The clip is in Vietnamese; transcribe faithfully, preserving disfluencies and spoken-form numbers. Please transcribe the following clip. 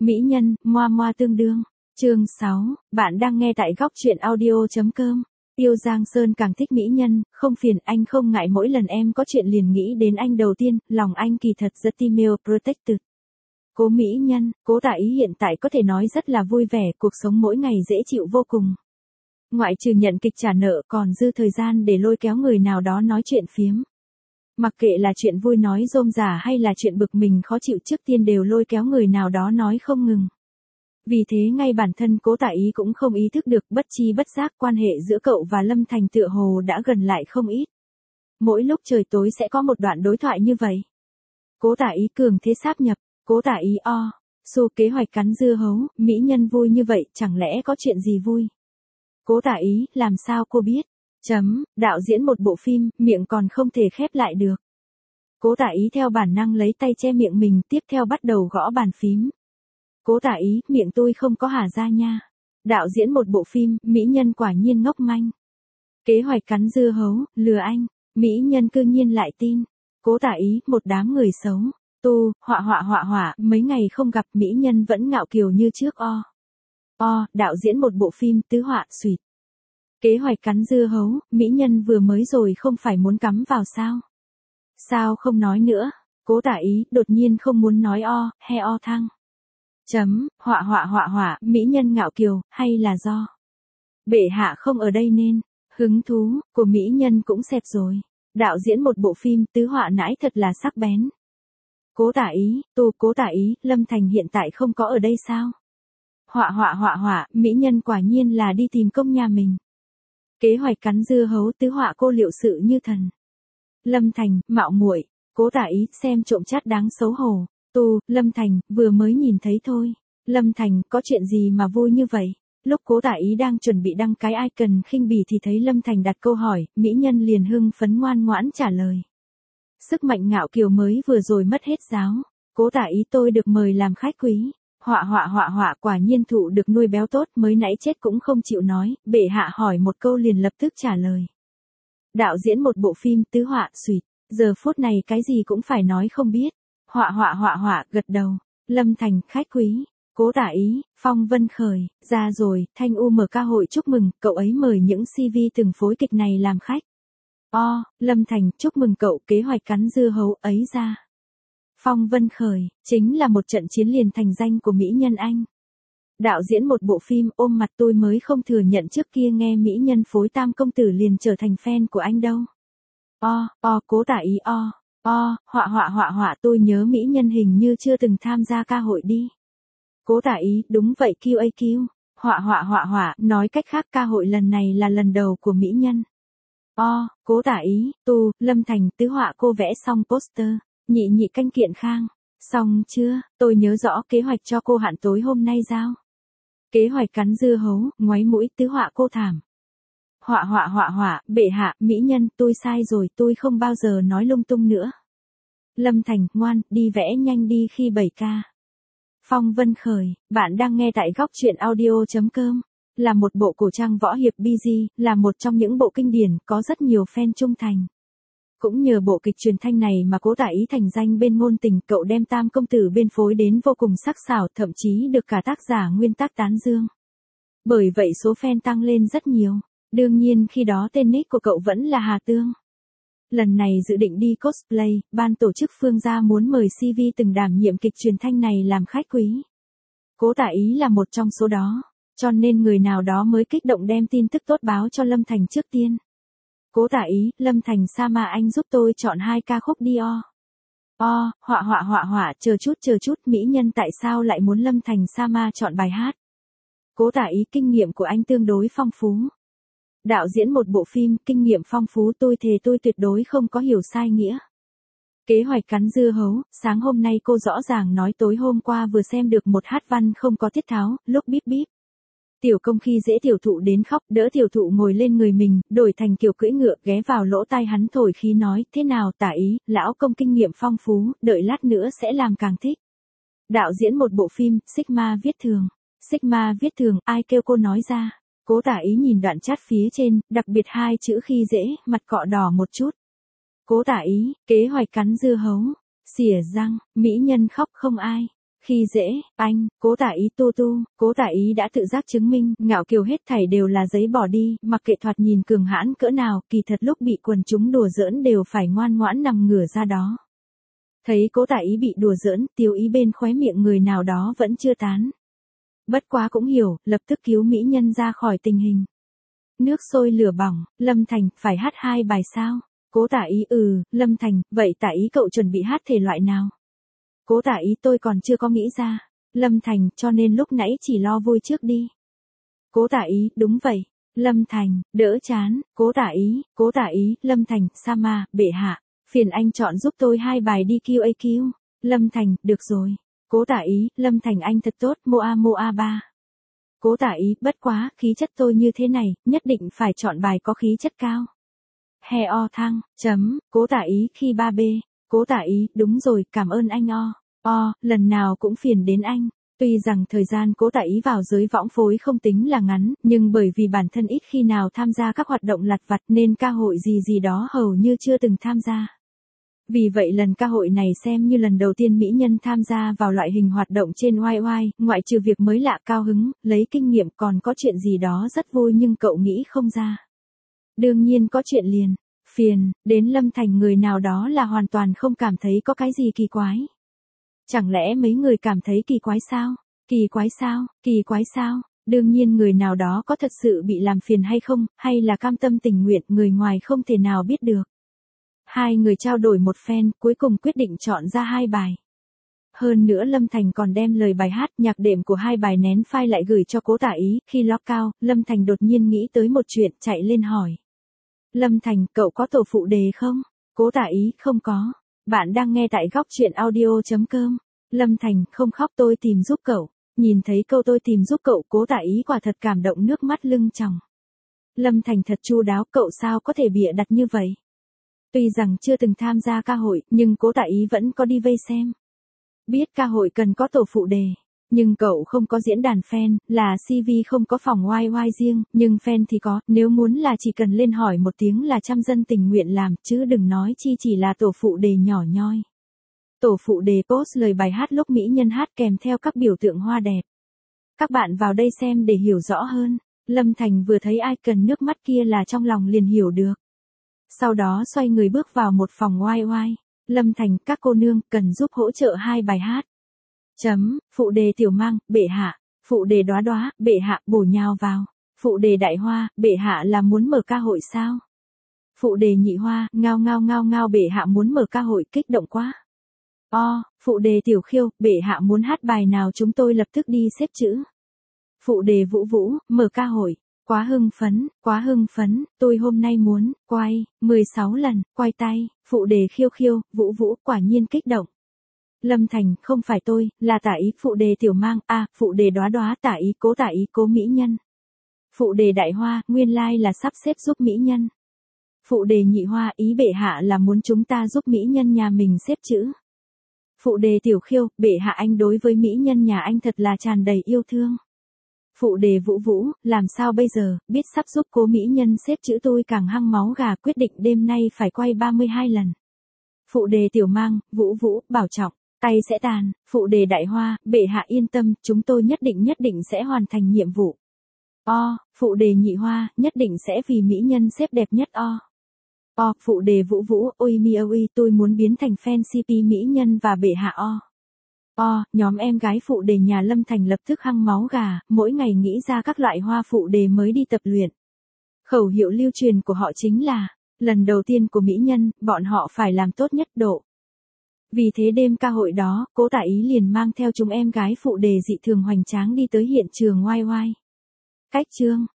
Mỹ nhân, moa moa tương đương. Chương sáu, bạn đang nghe tại góc truyện audio.com. Tiêu Giang Sơn càng thích mỹ nhân, không phiền anh không ngại mỗi lần em có chuyện liền nghĩ đến anh đầu tiên, lòng anh kỳ thật rất female protected. Cố mỹ nhân, Cố Tả Ý hiện tại có thể nói rất là vui vẻ, cuộc sống mỗi ngày dễ chịu vô cùng. Ngoại trừ nhận kịch trả nợ còn dư thời gian để lôi kéo người nào đó nói chuyện phiếm. Mặc kệ là chuyện vui nói rôm rả hay là chuyện bực mình khó chịu trước tiên đều lôi kéo người nào đó nói không ngừng. Vì thế ngay bản thân Cố Tả Ý cũng không ý thức được bất chi bất giác quan hệ giữa cậu và Lâm Thành tựa hồ đã gần lại không ít. Mỗi lúc trời tối sẽ có một đoạn đối thoại như vậy. Cố Tả Ý cường thế sáp nhập, Cố Tả Ý o, xu kế hoạch cắn dưa hấu, mỹ nhân vui như vậy chẳng lẽ có chuyện gì vui. Cố Tả Ý, làm sao cô biết? Chấm, đạo diễn một bộ phim, miệng còn không thể khép lại được. Cố Tả Ý theo bản năng lấy tay che miệng mình tiếp theo bắt đầu gõ bàn phím. Cố Tả Ý, miệng tôi không có hả ra nha. Đạo diễn một bộ phim, mỹ nhân quả nhiên ngốc manh. Kế hoạch cắn dưa hấu, lừa anh, mỹ nhân cư nhiên lại tin. Cố Tả Ý, một đám người xấu. Tu, họa họa họa họa, mấy ngày không gặp mỹ nhân vẫn ngạo kiều như trước o. O, đạo diễn một bộ phim, tứ họa, xuyệt. Kế hoạch cắn dưa hấu, mỹ nhân vừa mới rồi không phải muốn cắm vào sao? Sao không nói nữa? Cố Tả Ý, đột nhiên không muốn nói o, he o thăng. Chấm, họa họa họa họa, mỹ nhân ngạo kiều, hay là do bệ hạ không ở đây nên, hứng thú, của mỹ nhân cũng xẹp rồi. Đạo diễn một bộ phim, tứ họa nãi thật là sắc bén. Cố Tả Ý, tu, Cố Tả Ý, Lâm Thành hiện tại không có ở đây sao? Họa họa họa họa, mỹ nhân quả nhiên là đi tìm công nhà mình. Kế hoạch cắn dưa hấu, tứ họa cô liệu sự như thần. Lâm Thành, mạo muội. Cố Tả Ý, xem trộm chát đáng xấu hổ. Tu, Lâm Thành, vừa mới nhìn thấy thôi. Lâm Thành, có chuyện gì mà vui như vậy? Lúc Cố Tả Ý đang chuẩn bị đăng cái icon khinh bỉ thì thấy Lâm Thành đặt câu hỏi, mỹ nhân liền hưng phấn ngoan ngoãn trả lời. Sức mạnh ngạo kiều mới vừa rồi mất hết giáo. Cố Tả Ý, tôi được mời làm khách quý. Họa họa họa họa, quả nhiên thụ được nuôi béo tốt, mới nãy chết cũng không chịu nói, bệ hạ hỏi một câu liền lập tức trả lời. Đạo diễn một bộ phim, tứ họa, xuyệt, giờ phút này cái gì cũng phải nói không biết. Họa họa họa họa, gật đầu. Lâm Thành, khách quý. Cố Tả Ý, phong vân khởi, ra rồi, Thanh U mở ca hội chúc mừng, cậu ấy mời những xê vê từng phối kịch này làm khách. O, Lâm Thành, chúc mừng cậu, kế hoạch cắn dưa hấu ấy ra. Phong vân khởi, chính là một trận chiến liền thành danh của mỹ nhân anh. Đạo diễn một bộ phim, ôm mặt tôi mới không thừa nhận trước kia nghe mỹ nhân phối tam công tử liền trở thành fan của anh đâu. O, o, Cố Tả Ý o. O, họa họa họa họa, tôi nhớ mỹ nhân hình như chưa từng tham gia ca hội đi. Cố Tả Ý, đúng vậy quy a quy. Họa họa họa họa, nói cách khác ca hội lần này là lần đầu của mỹ nhân. O, Cố Tả Ý, tu, Lâm Thành, tứ họa cô vẽ xong poster, nhị nhị canh kiện khang. Xong chưa, tôi nhớ rõ kế hoạch cho cô hạn tối hôm nay giao. Kế hoạch cắn dưa hấu, ngoáy mũi, tứ họa cô thảm. Họa họa họa họa, bệ hạ, mỹ nhân, tôi sai rồi, tôi không bao giờ nói lung tung nữa. Lâm Thành, ngoan, đi vẽ nhanh đi khi bảy ca. Phong vân khởi, bạn đang nghe tại góc truyện audio.com. Là một bộ cổ trang võ hiệp bê giê, là một trong những bộ kinh điển, có rất nhiều fan trung thành. Cũng nhờ bộ kịch truyền thanh này mà Cố Tả Ý thành danh bên ngôn tình, cậu đem tam công tử bên phối đến vô cùng sắc sảo, thậm chí được cả tác giả nguyên tác tán dương. Bởi vậy số fan tăng lên rất nhiều. Đương nhiên khi đó tên nick của cậu vẫn là Hà Tương. Lần này dự định đi cosplay, ban tổ chức Phương Gia muốn mời xê vê từng đảm nhiệm kịch truyền thanh này làm khách quý. Cố Tả Ý là một trong số đó, cho nên người nào đó mới kích động đem tin tức tốt báo cho Lâm Thành trước tiên. Cố Tả Ý, Lâm Thành sa mà anh giúp tôi chọn hai ca khúc đi o. O, họa họa họa họa, chờ chút chờ chút, mỹ nhân tại sao lại muốn Lâm Thành sa ma chọn bài hát? Cố Tả Ý, kinh nghiệm của anh tương đối phong phú. Đạo diễn một bộ phim, kinh nghiệm phong phú, tôi thề tôi tuyệt đối không có hiểu sai nghĩa. Kế hoạch cắn dưa hấu, sáng hôm nay cô rõ ràng nói tối hôm qua vừa xem được một hát văn không có tiết tháo, lúc bíp bíp. Tiểu công khi dễ tiểu thụ đến khóc, đỡ tiểu thụ ngồi lên người mình, đổi thành kiểu cưỡi ngựa, ghé vào lỗ tai hắn thổi khí nói, thế nào Tả Ý, lão công kinh nghiệm phong phú, đợi lát nữa sẽ làm càng thích. Đạo diễn một bộ phim, Sigma viết thường. Sigma viết thường, ai kêu cô nói ra. Cố Tả Ý nhìn đoạn chat phía trên, đặc biệt hai chữ khi dễ, mặt cọ đỏ một chút. Cố Tả Ý, kế hoạch cắn dưa hấu, xỉa răng, mỹ nhân khóc không ai. Khi dễ, anh, cố tả ý tu tu, cố tả ý đã tự giác chứng minh, ngạo kiều hết thảy đều là giấy bỏ đi, mặc kệ thoạt nhìn cường hãn cỡ nào, kỳ thật lúc bị quần chúng đùa giỡn đều phải ngoan ngoãn nằm ngửa ra đó. Thấy cố tả ý bị đùa giỡn, tiêu ý bên khóe miệng người nào đó vẫn chưa tán. Bất quá cũng hiểu, lập tức cứu mỹ nhân ra khỏi tình hình. Nước sôi lửa bỏng, Lâm Thành, phải hát hai bài sao? Cố tả ý ừ, Lâm Thành, vậy tả ý cậu chuẩn bị hát thể loại nào? Cố tả ý tôi còn chưa có nghĩ ra. Lâm Thành, cho nên lúc nãy chỉ lo vui trước đi. Cố tả ý, đúng vậy. Lâm Thành, đỡ chán, cố tả ý, cố tả ý, Lâm Thành, Sama, bệ hạ. Phiền anh chọn giúp tôi hai bài đi Q A Q. Lâm Thành, được rồi. Cố tả ý, Lâm Thành anh thật tốt, Moa Moa ba. Cố tả ý, bất quá, khí chất tôi như thế này, nhất định phải chọn bài có khí chất cao. He o thăng, chấm, cố tả ý khi ba b. Cố tả ý, đúng rồi, cảm ơn anh o. O, lần nào cũng phiền đến anh. Tuy rằng thời gian cố tả ý vào giới võng phối không tính là ngắn, nhưng bởi vì bản thân ít khi nào tham gia các hoạt động lặt vặt nên ca hội gì gì đó hầu như chưa từng tham gia. Vì vậy lần ca hội này xem như lần đầu tiên mỹ nhân tham gia vào loại hình hoạt động trên oai oai, ngoại trừ việc mới lạ cao hứng, lấy kinh nghiệm còn có chuyện gì đó rất vui nhưng cậu nghĩ không ra. Đương nhiên có chuyện liền, phiền, đến Lâm Thành người nào đó là hoàn toàn không cảm thấy có cái gì kỳ quái. Chẳng lẽ mấy người cảm thấy kỳ quái sao? Kỳ quái sao? Kỳ quái sao? Đương nhiên người nào đó có thật sự bị làm phiền hay không, hay là cam tâm tình nguyện người ngoài không thể nào biết được. Hai người trao đổi một phen, cuối cùng quyết định chọn ra hai bài. Hơn nữa Lâm Thành còn đem lời bài hát, nhạc đệm của hai bài nén file lại gửi cho cố tả ý, khi lock cao, Lâm Thành đột nhiên nghĩ tới một chuyện, chạy lên hỏi. Lâm Thành, cậu có tổ phụ đề không? Cố tả ý, không có. Bạn đang nghe tại góc truyện audio.com. Lâm Thành, không khóc tôi tìm giúp cậu. Nhìn thấy câu tôi tìm giúp cậu, cố tả ý quả thật cảm động nước mắt lưng tròng. Lâm Thành thật chu đáo, cậu sao có thể bịa đặt như vậy? Tuy rằng chưa từng tham gia ca hội, nhưng cố tả ý vẫn có đi vây xem. Biết ca hội cần có tổ phụ đề, nhưng cậu không có diễn đàn fan, là xê vê không có phòng oai oai riêng, nhưng fan thì có, nếu muốn là chỉ cần lên hỏi một tiếng là trăm dân tình nguyện làm, chứ đừng nói chi chỉ là tổ phụ đề nhỏ nhoi. Tổ phụ đề post lời bài hát lúc mỹ nhân hát kèm theo các biểu tượng hoa đẹp. Các bạn vào đây xem để hiểu rõ hơn. Lâm Thành vừa thấy icon nước mắt kia là trong lòng liền hiểu được. Sau đó xoay người bước vào một phòng oai oai. Lâm Thành, các cô nương, cần giúp hỗ trợ hai bài hát. Chấm, phụ đề tiểu mang, bệ hạ. Phụ đề đóa đóa, bệ hạ, bổ nhào vào. Phụ đề đại hoa, bệ hạ là muốn mở ca hội sao? Phụ đề nhị hoa, ngao ngao ngao ngao bệ hạ muốn mở ca hội, kích động quá. O, phụ đề tiểu khiêu, bệ hạ muốn hát bài nào chúng tôi lập tức đi xếp chữ. Phụ đề vũ vũ, mở ca hội. Quá hưng phấn, quá hưng phấn, tôi hôm nay muốn, quay, mười sáu lần, quay tay, phụ đề khiêu khiêu, vũ vũ, quả nhiên kích động. Lâm Thành, không phải tôi, là tả ý, phụ đề tiểu mang, a, à, phụ đề đóa đóa, tả ý, cố tả ý, cố mỹ nhân. Phụ đề đại hoa, nguyên lai là sắp xếp giúp mỹ nhân. Phụ đề nhị hoa, ý bệ hạ là muốn chúng ta giúp mỹ nhân nhà mình xếp chữ. Phụ đề tiểu khiêu, bệ hạ anh đối với mỹ nhân nhà anh thật là tràn đầy yêu thương. Phụ đề vũ vũ, làm sao bây giờ, biết sắp giúp cố mỹ nhân xếp chữ tôi càng hăng máu gà quyết định đêm nay phải quay ba mươi hai lần. Phụ đề tiểu mang, vũ vũ, bảo trọng, tay sẽ tàn, phụ đề đại hoa, bệ hạ yên tâm, chúng tôi nhất định nhất định sẽ hoàn thành nhiệm vụ. O, phụ đề nhị hoa, nhất định sẽ vì mỹ nhân xếp đẹp nhất o. O, phụ đề vũ vũ, ôi mi ôi, tôi muốn biến thành fan xê pê mỹ nhân và bệ hạ o. O, nhóm em gái phụ đề nhà Lâm Thành lập tức hăng máu gà, mỗi ngày nghĩ ra các loại hoa phụ đề mới đi tập luyện. Khẩu hiệu lưu truyền của họ chính là, lần đầu tiên của mỹ nhân, bọn họ phải làm tốt nhất độ. Vì thế đêm ca hội đó, cố tả ý liền mang theo chúng em gái phụ đề dị thường hoành tráng đi tới hiện trường oai oai. Cách chương,